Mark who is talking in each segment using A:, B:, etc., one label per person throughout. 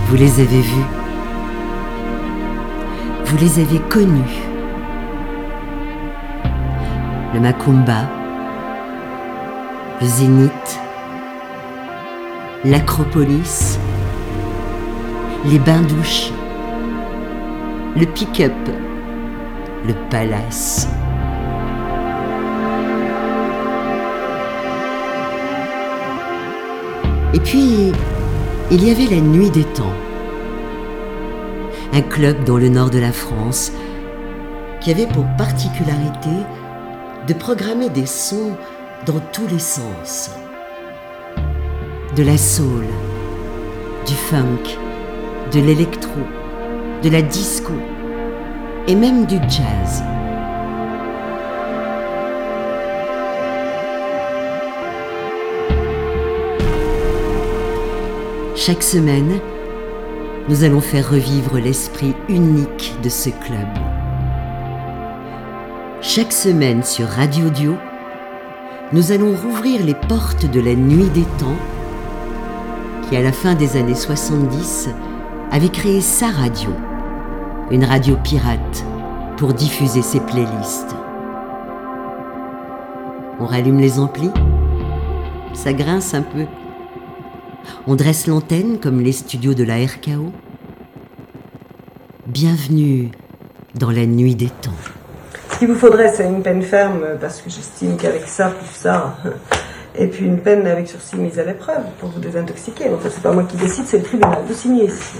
A: Vous les avez vus. Vous les avez connus. Le Macumba, le Zénith, l'Acropolis, les bains-douches, le pick-up, le palace. Et puis, il y avait la Nuit des Temps, un club dans le nord de la France qui avait pour particularité de programmer des sons dans tous les sens. De la soul, du funk, de l'électro, de la disco et même du jazz. Chaque semaine, nous allons faire revivre l'esprit unique de ce club. Chaque semaine sur Radio Dio, nous allons rouvrir les portes de la Nuit des Temps qui, à la fin des années 70, avait créé sa radio, une radio pirate pour diffuser ses playlists. On rallume les amplis, ça grince un peu. On dresse l'antenne comme les studios de la RKO. Bienvenue dans la Nuit des Temps.
B: Ce qu'il vous faudrait, c'est une peine ferme, parce que j'estime qu'avec ça, plus ça, et puis une peine avec sursis mise à l'épreuve pour vous désintoxiquer. En fait, c'est pas moi qui décide, c'est le tribunal. Vous signez ici.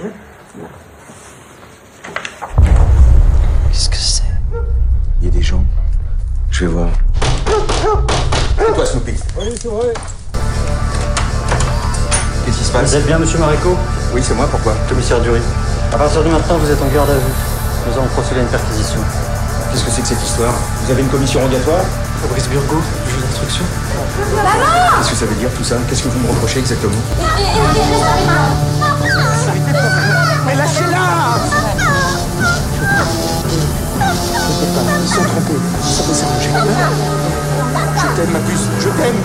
C: Qu'est-ce que c'est? Il y a des gens. Je vais voir. C'est toi, Snoopy?
D: Oui, c'est vrai.
C: Qu'est-ce qui se passe?
E: Vous êtes bien, monsieur Maréco?
C: Oui, c'est moi, pourquoi?
E: Commissaire Dury. À partir de maintenant, vous êtes en garde à vue. Nous allons procéder à une perquisition.
C: Qu'est-ce que c'est que cette histoire? Vous avez une commission rogatoire?
E: Fabrice Burgot, juge d'instruction.
C: Qu'est-ce que ça veut dire tout ça? Qu'est-ce que vous me reprochez exactement?
D: Mais lâchez-la!
C: Ils sont trompés. Ça peut s'arranger. Je t'aime, ma puce. Je t'aime.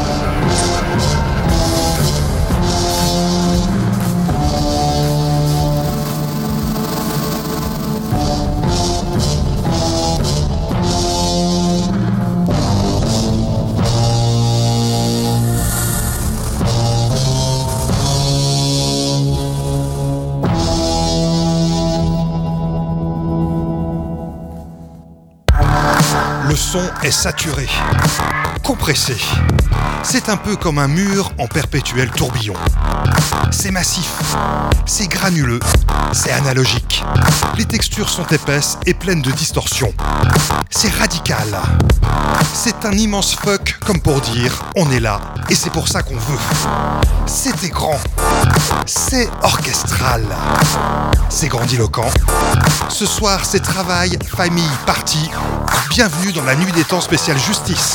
F: Le son est saturé, compressé. C'est un peu comme un mur en perpétuel tourbillon. C'est massif, c'est granuleux, c'est analogique. Les textures sont épaisses et pleines de distorsions. C'est radical. C'est un immense fuck comme pour dire on est là et c'est pour ça qu'on veut. C'est grand, c'est orchestral, c'est grandiloquent. Ce soir, c'est travail, famille, party. Bienvenue dans la Nuit des Temps spéciale justice.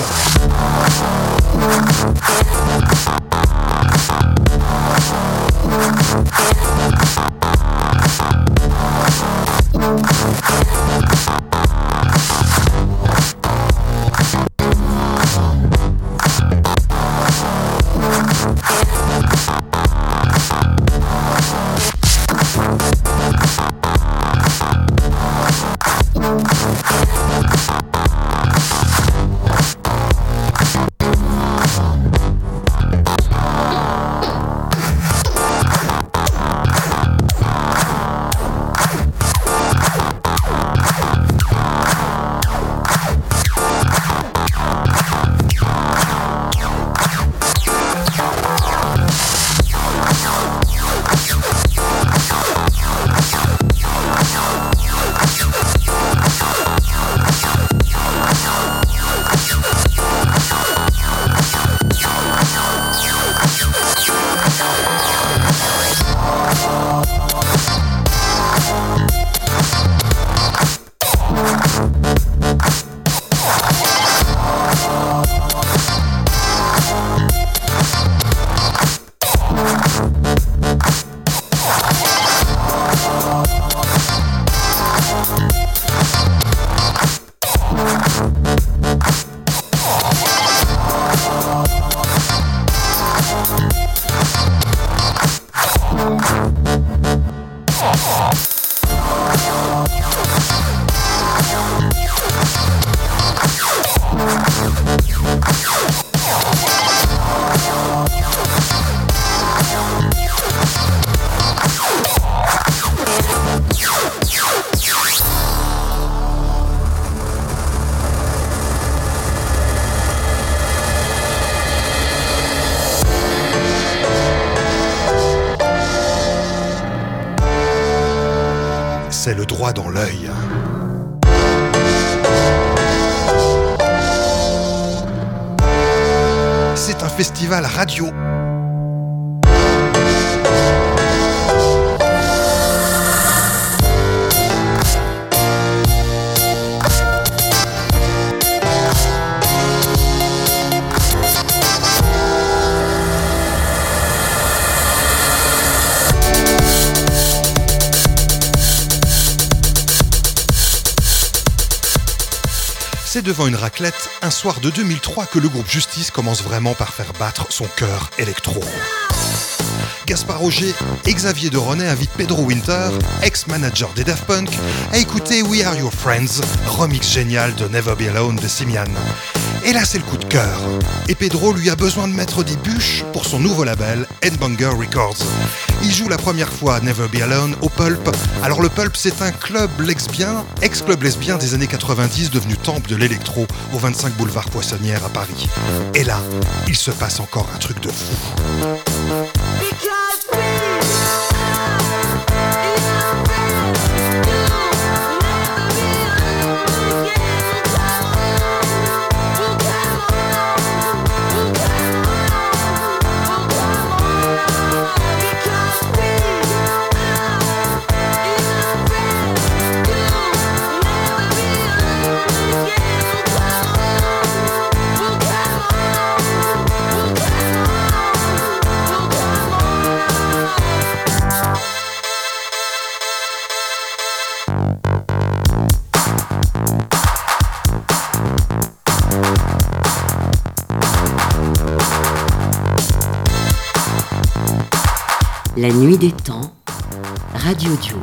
F: c'est le droit dans l'œil. C'est un festival radio. C'est devant une raclette, un soir de 2003, que le groupe Justice commence vraiment par faire battre son cœur électro. Gaspard Roger et Xavier de Ronay invitent Pedro Winter, ex-manager des Daft Punk, à écouter We Are Your Friends, remix génial de Never Be Alone de Simian. Et là, c'est le coup de cœur. Et Pedro lui a besoin de mettre des bûches pour son nouveau label, Headbanger Records. Il joue la première fois Never Be Alone au Pulp. Alors le Pulp, c'est un club lesbien, ex-club lesbien des années 90, devenu temple de l'électro au 25 boulevard Poissonnière à Paris. Et là, il se passe encore un truc de fou.
A: La nuit des temps, Radio Duo.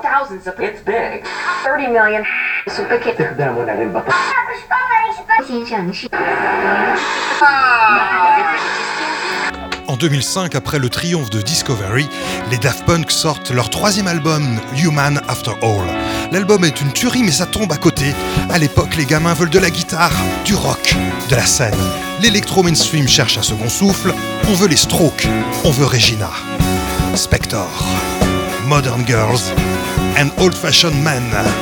G: thousands of it's big. 30 million.
F: En 2005, après le triomphe de Discovery, les Daft Punk sortent leur troisième album, Human After All. L'album est une tuerie, mais ça tombe à côté. À l'époque, les gamins veulent de la guitare, du rock, de la scène. L'électro-mainstream cherche un second souffle. On veut les Strokes, on veut Regina. Spector, Modern Girls and Old-Fashioned Men.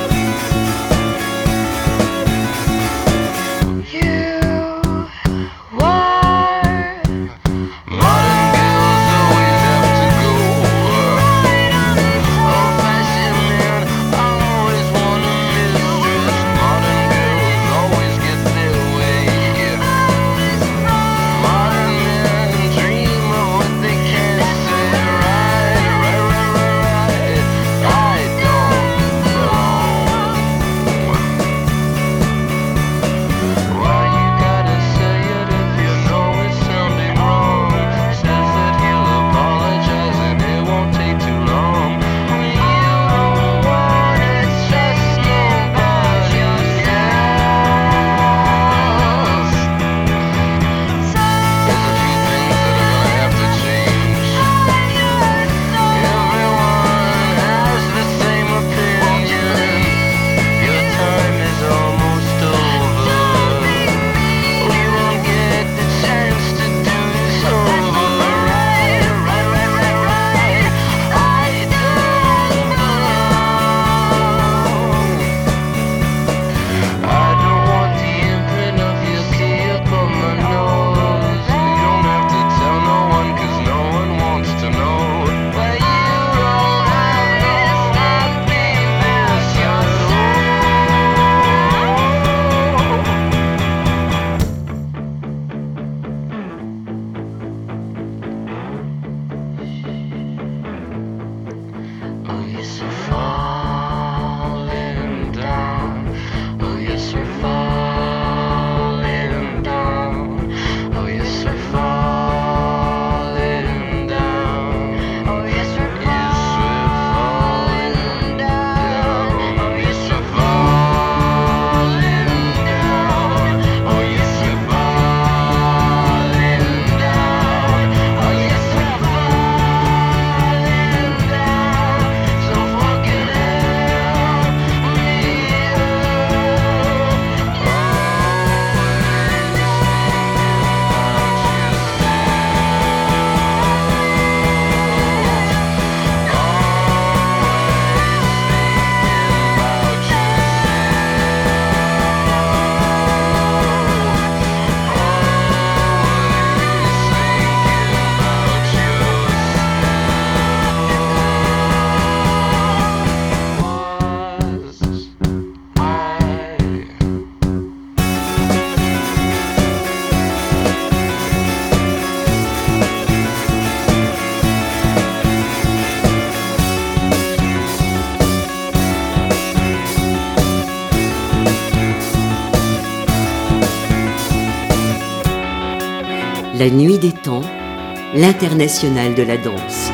A: La nuit des temps, l'international de la danse.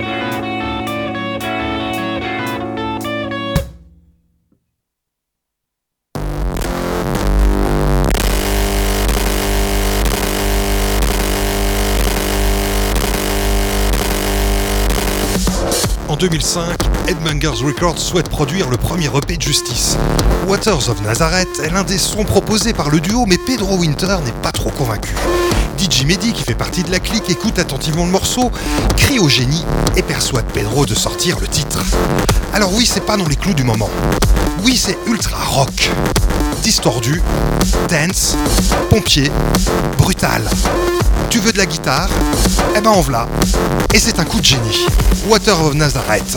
F: En 2005, Headbangers Records souhaite produire le premier EP de Justice. Waters of Nazareth est l'un des sons proposés par le duo, mais Pedro Winter n'est pas trop convaincu. DJ Mehdi, qui fait partie de la clique, écoute attentivement le morceau, crie au génie et persuade Pedro de sortir le titre. Alors oui, c'est pas dans les clous du moment. Oui, c'est ultra rock. Distordu, dance, pompier, brutal. Tu veux de la guitare? Eh ben en v'là. Et c'est un coup de génie. Water of Nazareth.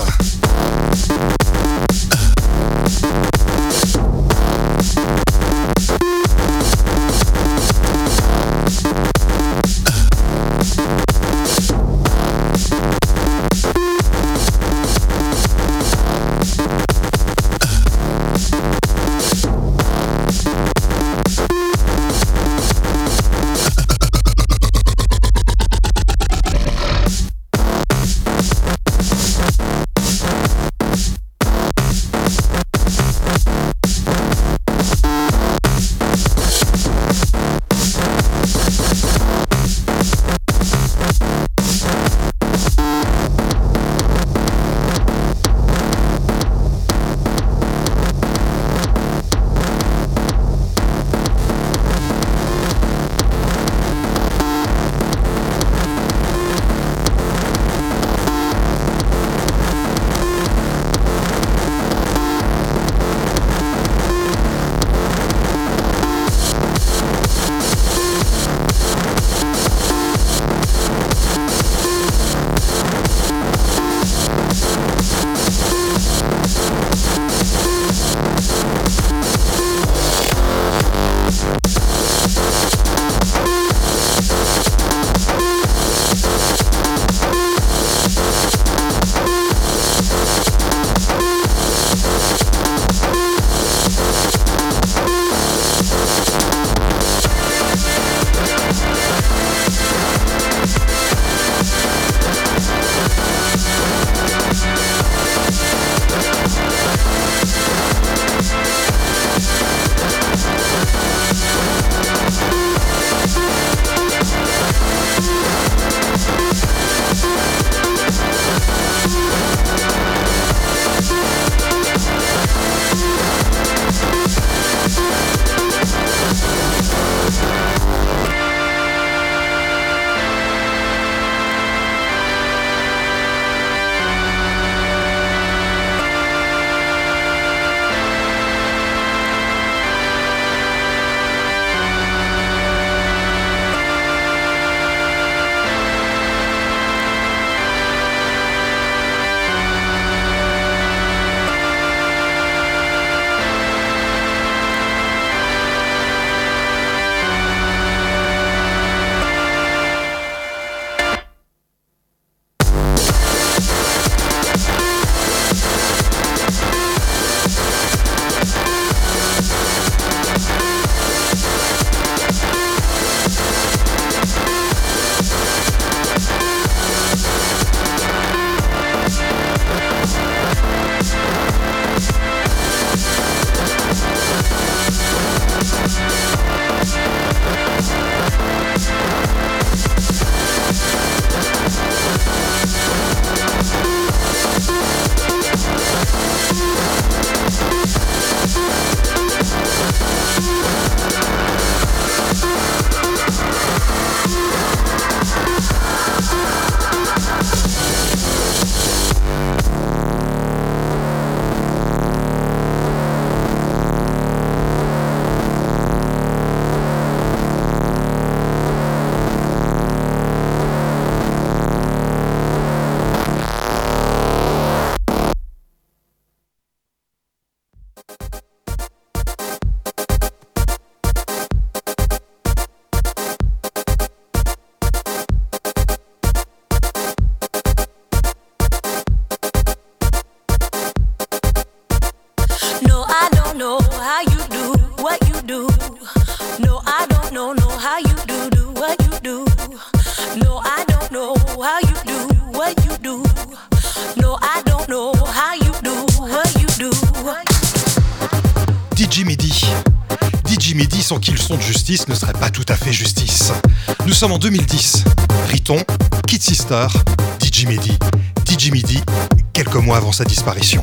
F: Midi sans qu'il son de justice ne serait pas tout à fait justice. Nous sommes en 2010. Riton, Kid Sister, DJ Midi, quelques mois avant sa disparition.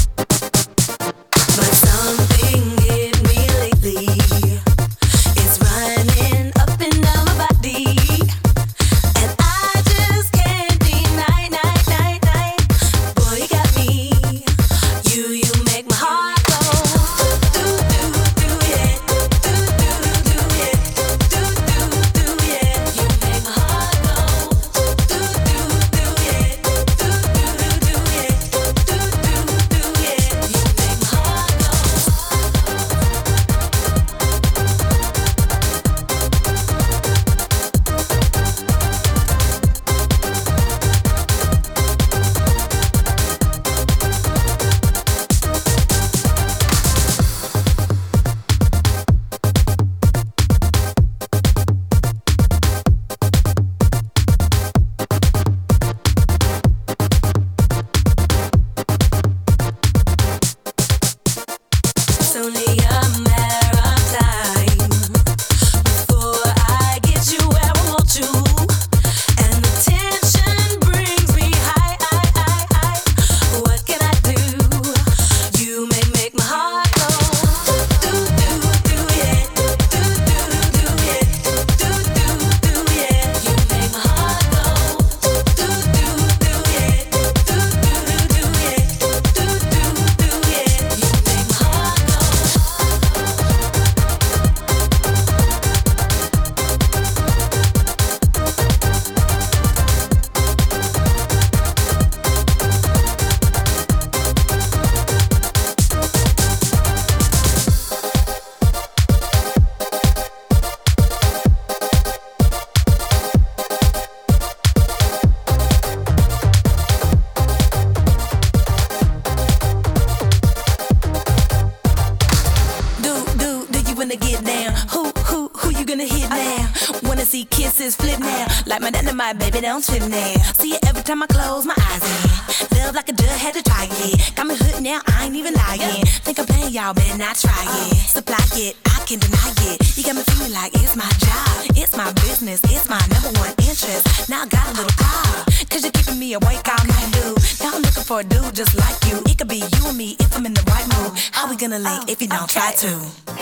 H: Baby, don't trip now. See it every time I close my eyes in. Love like a duck, had to try it. Got me hooked now, I ain't even lying. Think I'm playing, y'all better not try it. Supply it, I can't deny it. You got me feeling like it's my job, it's my business, it's my number one interest. Now I got a little car, cause you're keeping me awake all night, dude. Now I'm looking for a dude just like you. It could be you and me if I'm in the right mood. How we gonna link if you don't try to?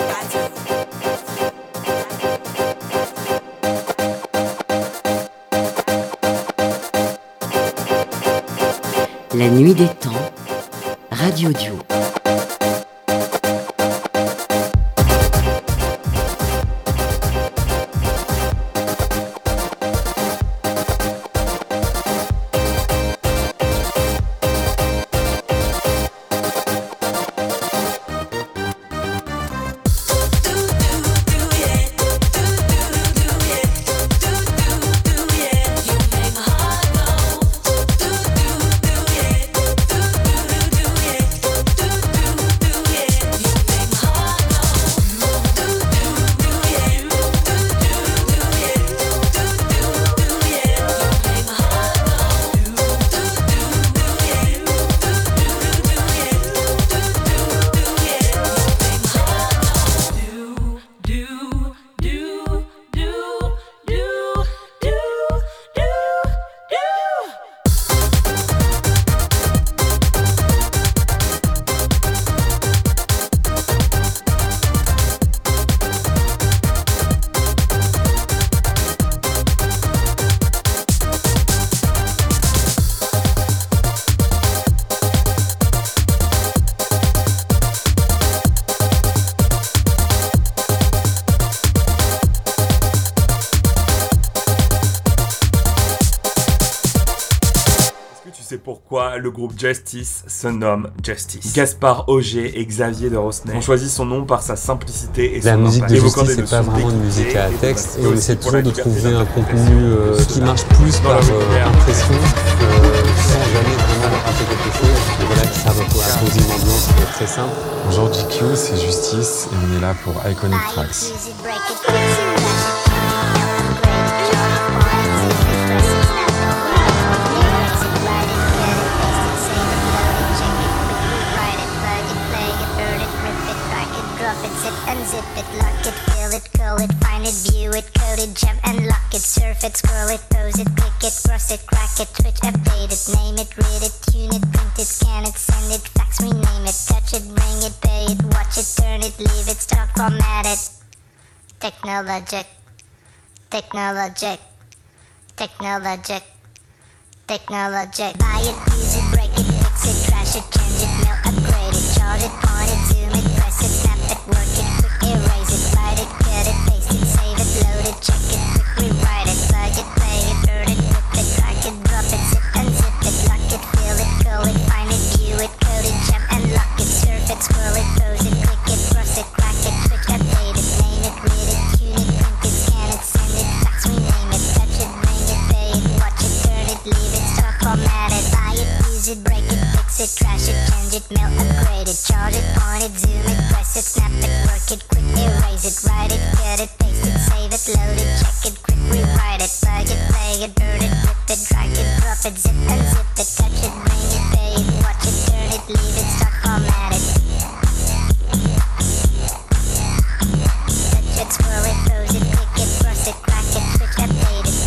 A: La nuit des temps, Radio Duo.
I: Pourquoi le groupe Justice se nomme Justice. Gaspard Auger et Xavier de Rosnay ont choisi son nom par sa simplicité et son impact.
J: La musique de Justice, c'est pas vraiment une musique à texte, et on essaie toujours de trouver un contenu qui marche plus par impression, sans jamais vraiment raconter quelque chose, et voilà, qui serve à poser une ambiance très simple.
K: Bonjour GQ, c'est Justice, et on est là pour Iconic Tracks.
L: Unzip it, lock it, it, scroll it, pose it, click it, cross it, crack it, switch, update it, name it, read it, tune it, print it, scan it, send it, fax, rename it, touch it, bring it, pay it, watch it, turn it, leave it, stop, format it. Technologic, technologic, technologic, technologic. Buy it, use it, break it, fix it, trash it, change it, mail, upgrade it, charge it, point it, zoom it, press it, snap it, work it, quick erase it, write it, cut it, paste it, save it, load it, check it, quick rewrite it, plug it, play it, burn it, rip it, drag it, drop it, zip and zip it, lock it, fill it, call it, find it, view it, code it, jump and lock it, surf it, scroll it, pose it, click it, cross it, crack it, switch, update it, name it, read it, tune it, print it, scan it, send it, fax, rename it, touch it, bring it, pay it, watch it, turn it, leave it, stop, format it, buy it, use it, break it, fix it, trash it, change it, mail, upgrade it, charge it, point it, zoom it, press it, snap it, work it, quick erase it, write it, cut it, paste it, save it, load it, check it, quick rewrite it, plug it, play it, burn it, rip it, drag it, drop it, zip and zip it, touch it, bring it, pay it, watch it, turn it, leave it, start, format it. Touch it, scroll it, pose it, click it, cross it, crack it, switch, update it.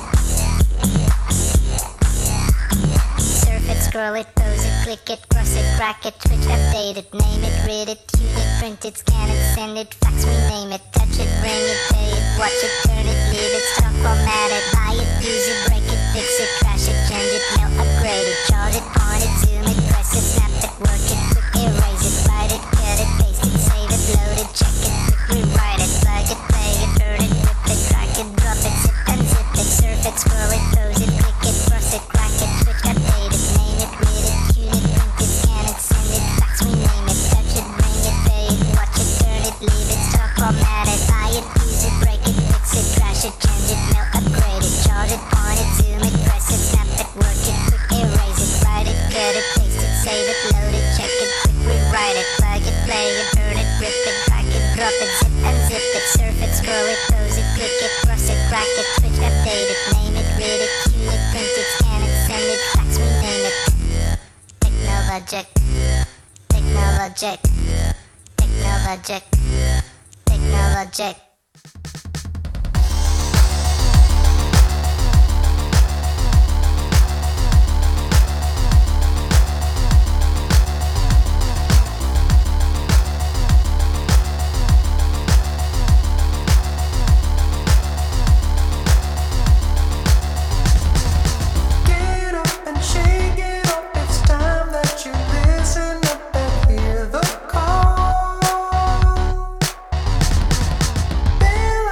L: Surf it, scroll it, pose it, click it, cross it, crack it, switch, update it, name it, read it, tune it, print it, scan it, send it, fax, rename it, touch it, bring it, pay it, watch it, turn it, leave it, stop, format it, buy it, use it, break it, fix it, trash it, change it, mail, upgrade it, charge it, point it, zoom it, press it, snap it, work it, quick erase it, write it, cut it, paste it, save it, load it, check it, quick rewrite it, plug it, play it, burn it, rip it, drag it, drop it, zip and zip it, surf it, scroll it, pose it, click it, cross it, crack it, switch, update it, name it, read it, tune it, print it, scan it, send it, fax, rename it, touch it, bring it, pay it, watch it, turn it, leave it, stop, format it, buy it, use it, break it, fix it, trash it, change it, mail, upgrade it, charge it, point it, zoom it, press it, snap it, work it, quick erase it, write it, cut it, paste it, save it, load it, check it, quick rewrite it, plug it, play it, burn it, rip it, drag it, drop it, zip and zip it, surf it, scroll it, pose it, click it, cross it, crack it, switch, update it, name it, read it, tune it, print it, scan it, send it, fax, rename it. Technologic, technologic, technologic, technologic.
M: Get up and shake it up. It's time that you listen up and hear the call. Been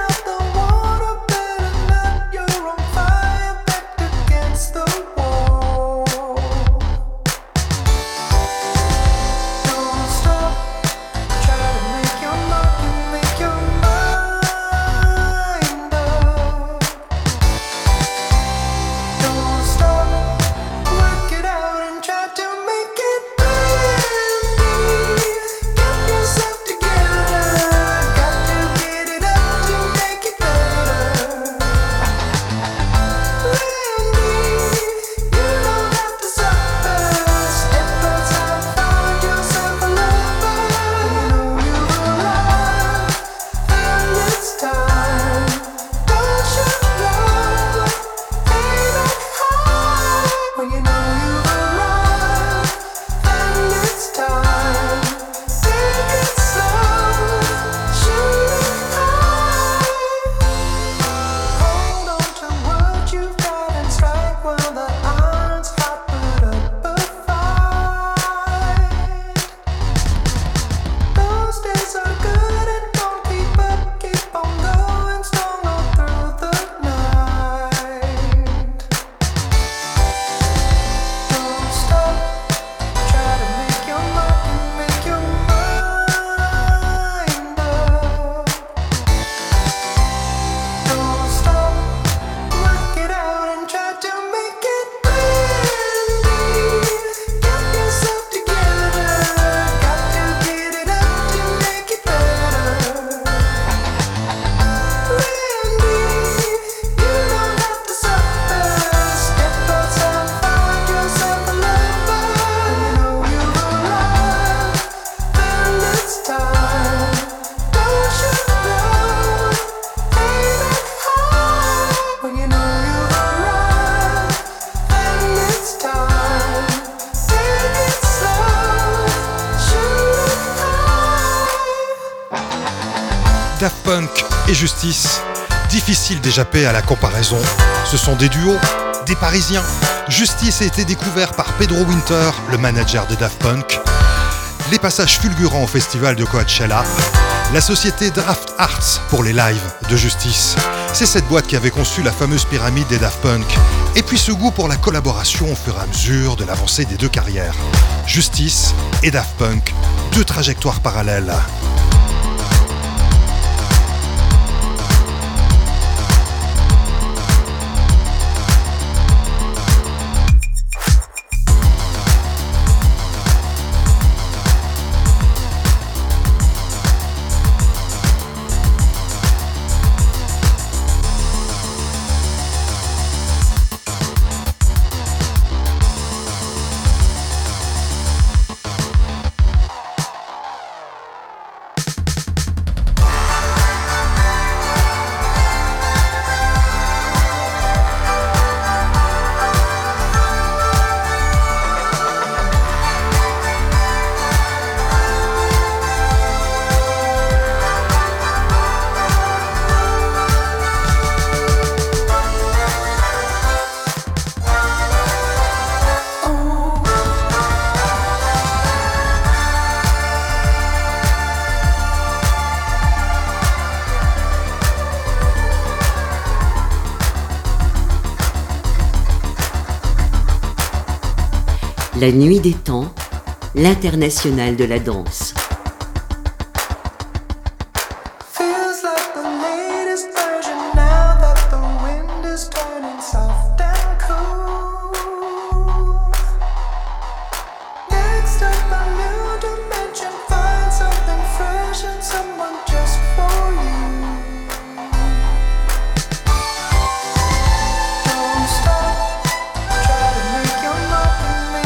F: Daft Punk et Justice, difficile d'échapper à la comparaison. Ce sont des duos, des Parisiens. Justice a été découvert par Pedro Winter, le manager de Daft Punk. Les passages fulgurants au festival de Coachella. La société Draft Arts pour les lives de Justice. C'est cette boîte qui avait conçu la fameuse pyramide des Daft Punk. Et puis ce goût pour la collaboration au fur et à mesure de l'avancée des deux carrières. Justice et Daft Punk, deux trajectoires parallèles.
A: La nuit des temps, l'international de la danse.
M: Feels like the latest version now that the wind is turning soft and cool. Next up a new dimension, find something fresh and someone just for you. Don't stop, try to make your mind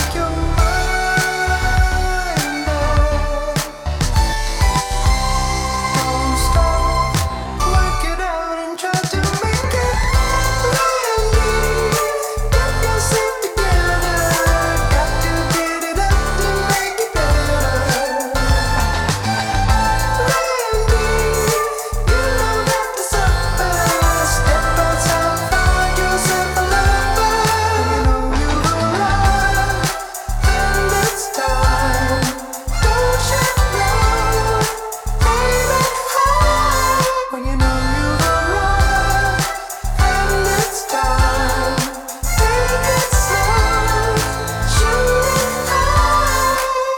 M: up. Don't stop, work it out and try to make it right. Get yourself together, got to get it up to make it better. You don't have to suffer, step outside, find yourself a lover. You know you've arrived, and it's time. Don't shut down, aim it high. When you know you've arrived, and it's time. Take it slow, shoot it high.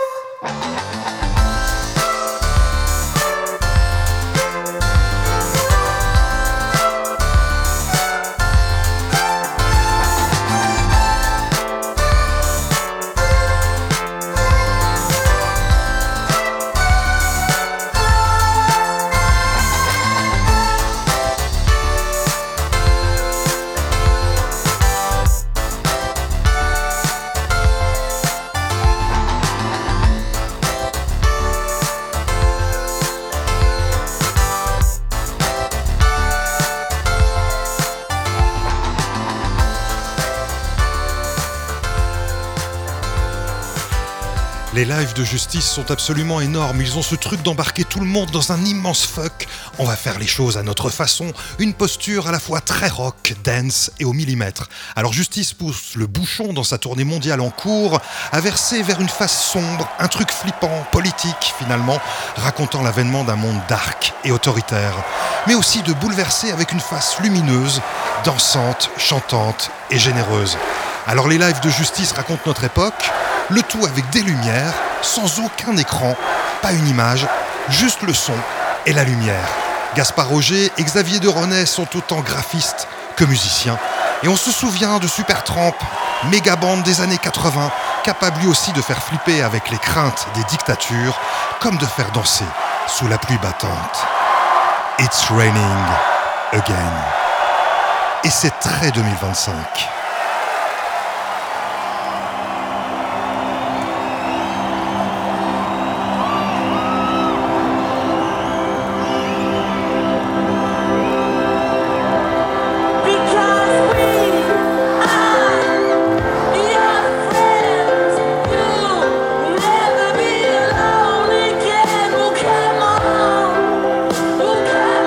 F: Les lives de Justice sont absolument énormes, ils ont ce truc d'embarquer tout le monde dans un immense fuck. On va faire les choses à notre façon, une posture à la fois très rock, dance et au millimètre. Alors Justice pousse le bouchon dans sa tournée mondiale en cours, à verser vers une face sombre, un truc flippant, politique finalement, racontant l'avènement d'un monde dark et autoritaire, mais aussi de bouleverser avec une face lumineuse, dansante, chantante et généreuse. Alors les lives de Justice racontent notre époque, le tout avec des lumières, sans aucun écran, pas une image, juste le son et la lumière. Gaspard Roger et Xavier Deronay sont autant graphistes que musiciens. Et on se souvient de Supertramp, méga bande des années 80, capable lui aussi de faire flipper avec les craintes des dictatures, comme de faire danser sous la pluie battante. It's raining again. Et c'est très 2025.
H: Never be alone again. Well, come on.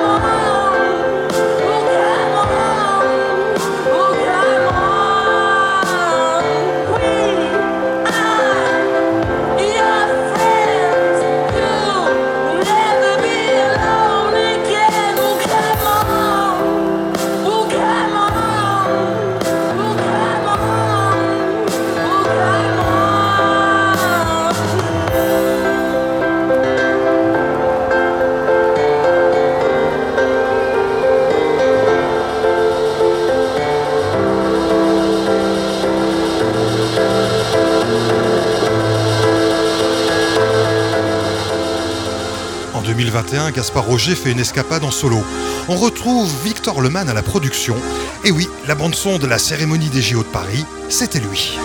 F: 2021, Gaspard Roger fait une escapade en solo. On retrouve Victor Lemann à la production. Et oui, la bande-son de la cérémonie des JO de Paris, c'était lui.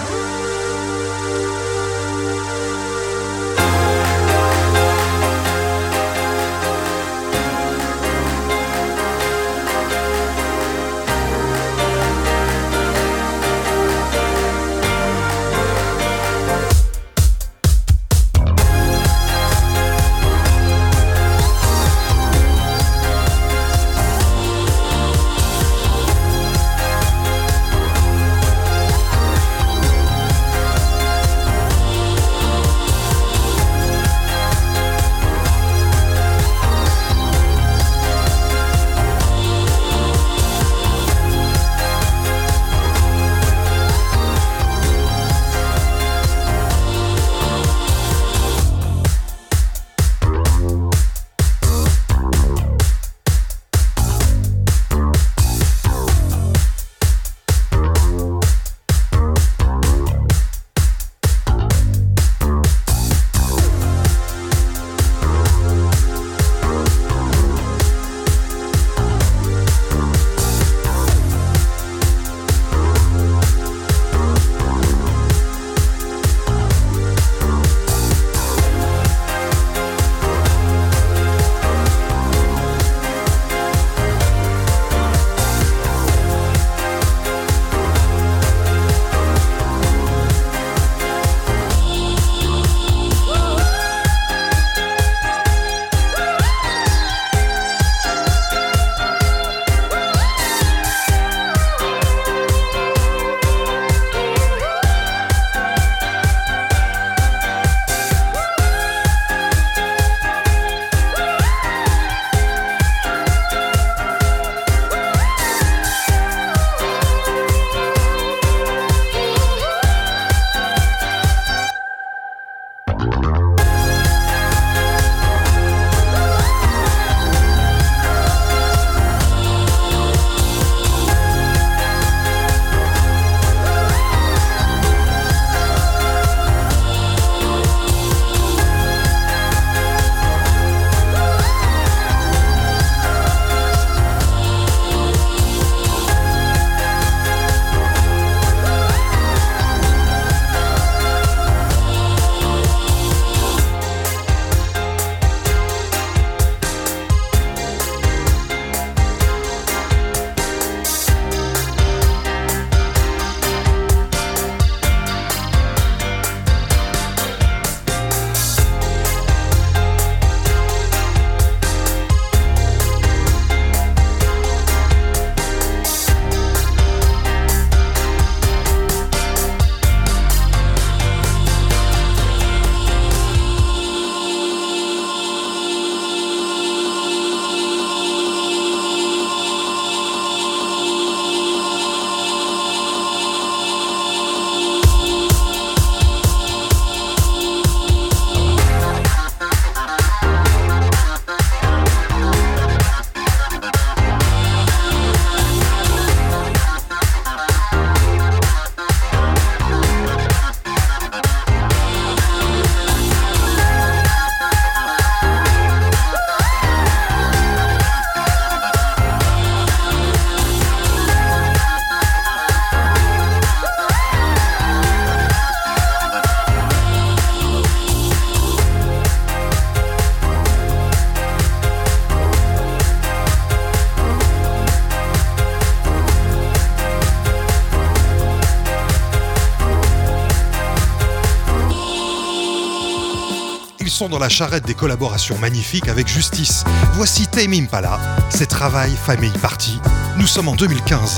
F: sont dans la charrette des collaborations magnifiques avec Justice. Voici Tame Impala, c'est Travail, Famille, Partie. Nous sommes en 2015.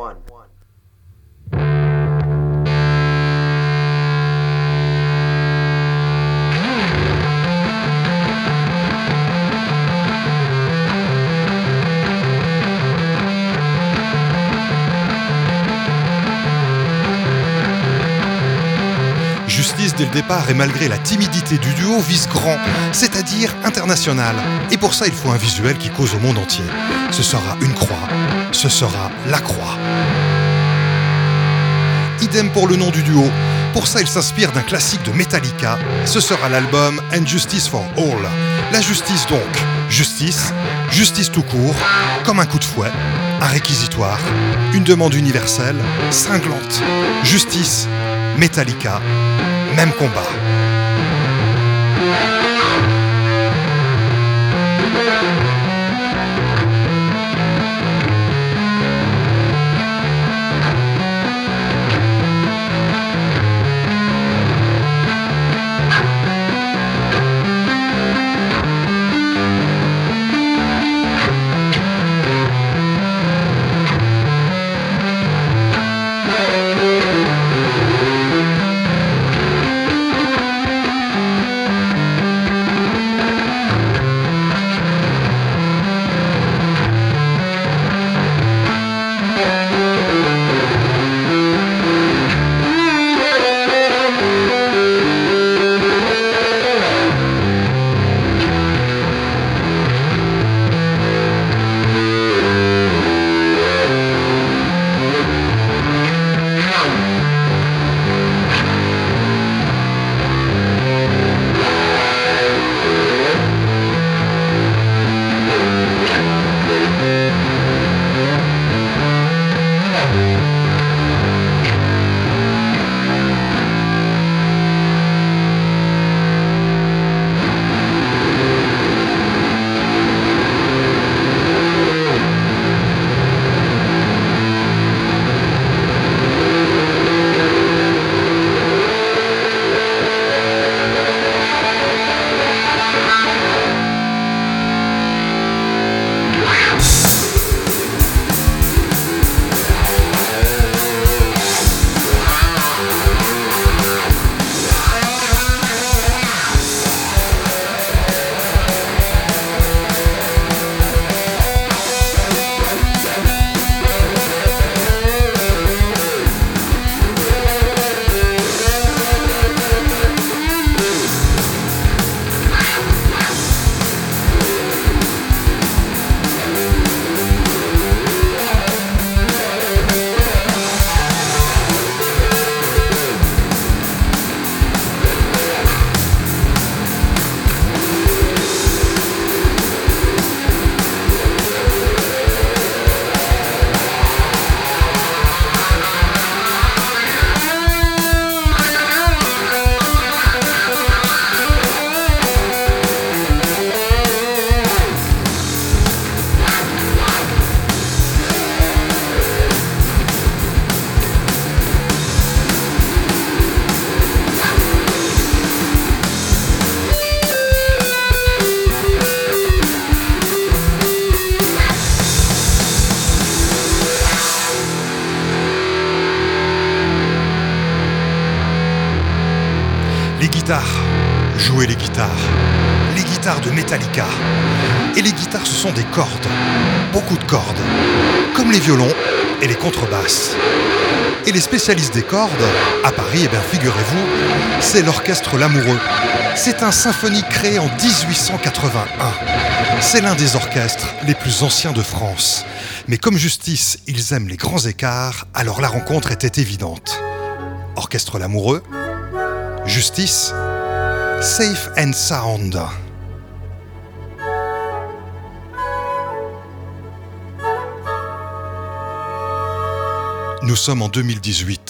F: Justice, dès le départ et malgré la timidité du duo, vise grand, c'est-à-dire international. Et pour ça, il faut un visuel qui cause au monde entier. Ce sera une croix, ce sera la croix. Idem pour le nom du duo. Pour ça, il s'inspire d'un classique de Metallica. Ce sera l'album And Justice for All. La justice donc. Justice, justice tout court, comme un coup de fouet, un réquisitoire, une demande universelle, cinglante. Justice, Metallica, même combat. Les guitares, jouer les guitares de Metallica. Et les guitares, ce sont des cordes, beaucoup de cordes, comme les violons et les contrebasses. Et les spécialistes des cordes, à Paris, eh bien figurez-vous, c'est l'orchestre Lamoureux. C'est un symphonique créé en 1881. C'est l'un des orchestres les plus anciens de France. Mais comme Justice, ils aiment les grands écarts, alors la rencontre était évidente. Orchestre Lamoureux, Justice, Safe and Sound. Nous sommes en 2018.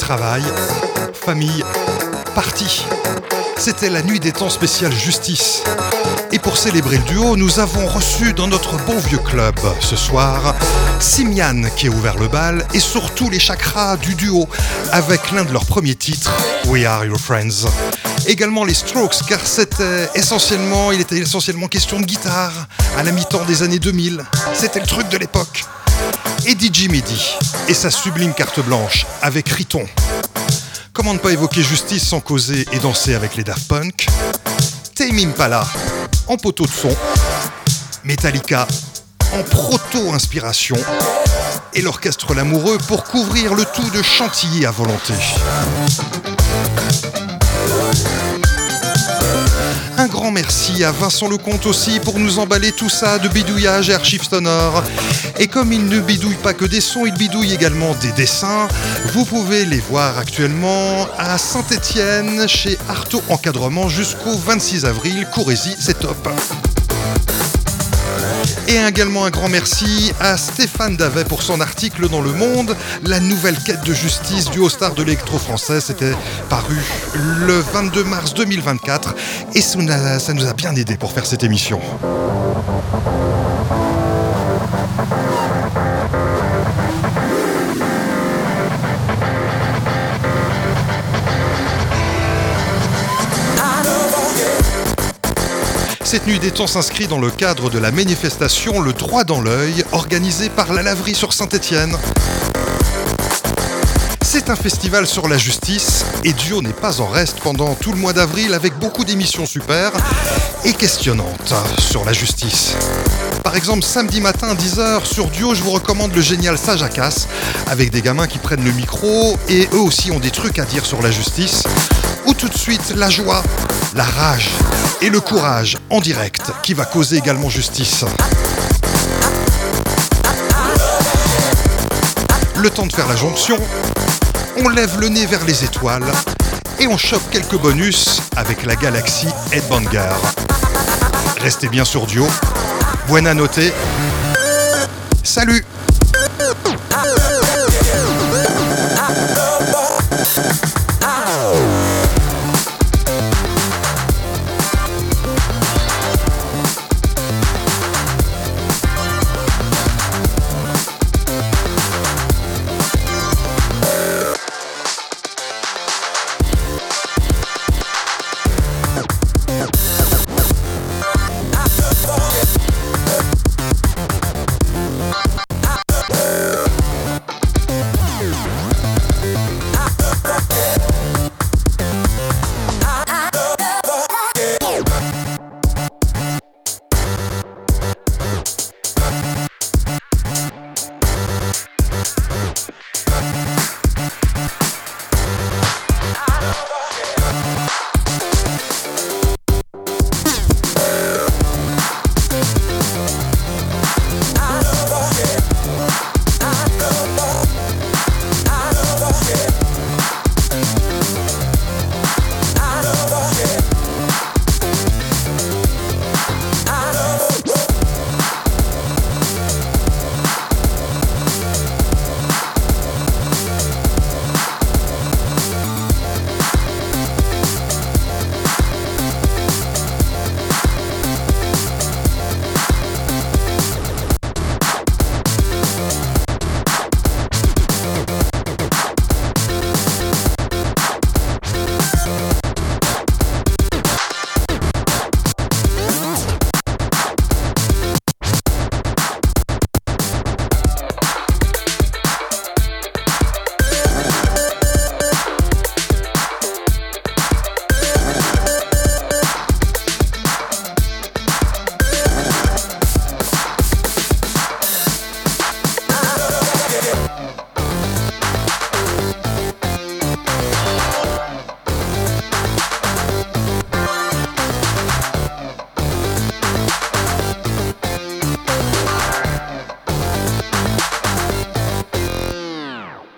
F: travail, famille, party. C'était la nuit des temps spéciale Justice. Et pour célébrer le duo, nous avons reçu dans notre bon vieux club ce soir Simian qui a ouvert le bal et surtout les chakras du duo avec l'un de leurs premiers titres, We Are Your Friends. Également les Strokes car il était essentiellement question de guitare à la mi-temps des années 2000. C'était le truc de l'époque. Et DJ Mehdi et sa sublime carte blanche avec Riton. Comment ne pas évoquer Justice sans causer et danser avec les Daft Punk? Tame Impala en poteau de son, Metallica en proto-inspiration et l'orchestre L'Amoureux pour couvrir le tout de chantilly à volonté. Un grand merci à Vincent Lecomte aussi pour nous emballer tout ça de bidouillage et archives sonores. Et comme il ne bidouille pas que des sons, il bidouille également des dessins. Vous pouvez les voir actuellement à Saint-Étienne chez Artaud Encadrement jusqu'au 26 avril. Courez-y, c'est top. Et également un grand merci à Stéphane Davet pour son article dans Le Monde, la nouvelle quête de justice du haut-star de l'électro-français. C'était paru le 22 mars 2024 et ça nous a bien aidé pour faire cette émission. Cette nuit des temps s'inscrit dans le cadre de la manifestation Le Droit dans l'œil, organisée par la Laverie sur Saint-Étienne. C'est un festival sur la justice et Duo n'est pas en reste pendant tout le mois d'avril avec beaucoup d'émissions super et questionnantes sur la justice. Par exemple, samedi matin à 10h sur Duo, je vous recommande le génial Ça Jacasse avec des gamins qui prennent le micro et eux aussi ont des trucs à dire sur la justice. Ou tout de suite la joie, la rage et le courage en direct qui va causer également justice. Le temps de faire la jonction, on lève le nez vers les étoiles et on chope quelques bonus avec la galaxie Headbanger. Restez bien sur Duo, buona notte, salut!